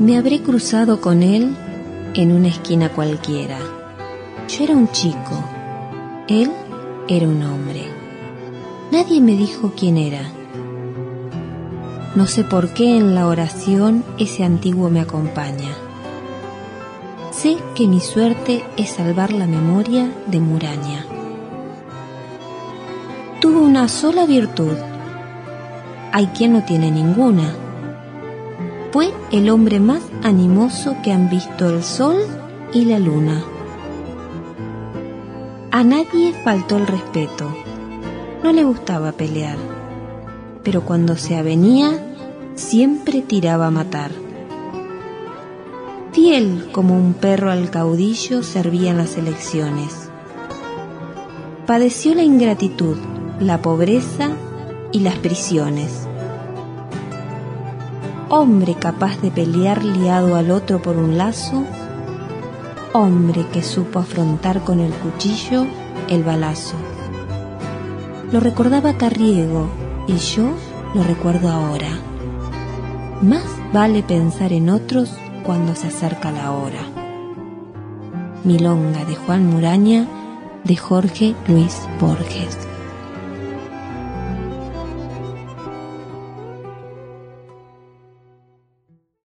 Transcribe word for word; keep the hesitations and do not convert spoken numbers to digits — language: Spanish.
Me habré cruzado con él en una esquina cualquiera. Yo era un chico, él era un hombre. Nadie me dijo quién era. No sé por qué en la oración ese antiguo me acompaña. Sé que mi suerte es salvar la memoria de Muraña. Tuvo una sola virtud. Hay quien no tiene ninguna. Fue el hombre más animoso que han visto el sol y la luna. A nadie faltó el respeto. No le gustaba pelear, pero cuando se avenía, siempre tiraba a matar. Fiel como un perro al caudillo servía en las elecciones. Padeció la ingratitud, la pobreza y las prisiones. Hombre capaz de pelear liado al otro por un lazo, hombre que supo afrontar con el cuchillo el balazo. Lo recordaba Carriego y yo lo recuerdo ahora. Más vale pensar en otros cuando se acerca la hora. Milonga de Juan Muraña, de Jorge Luis Borges.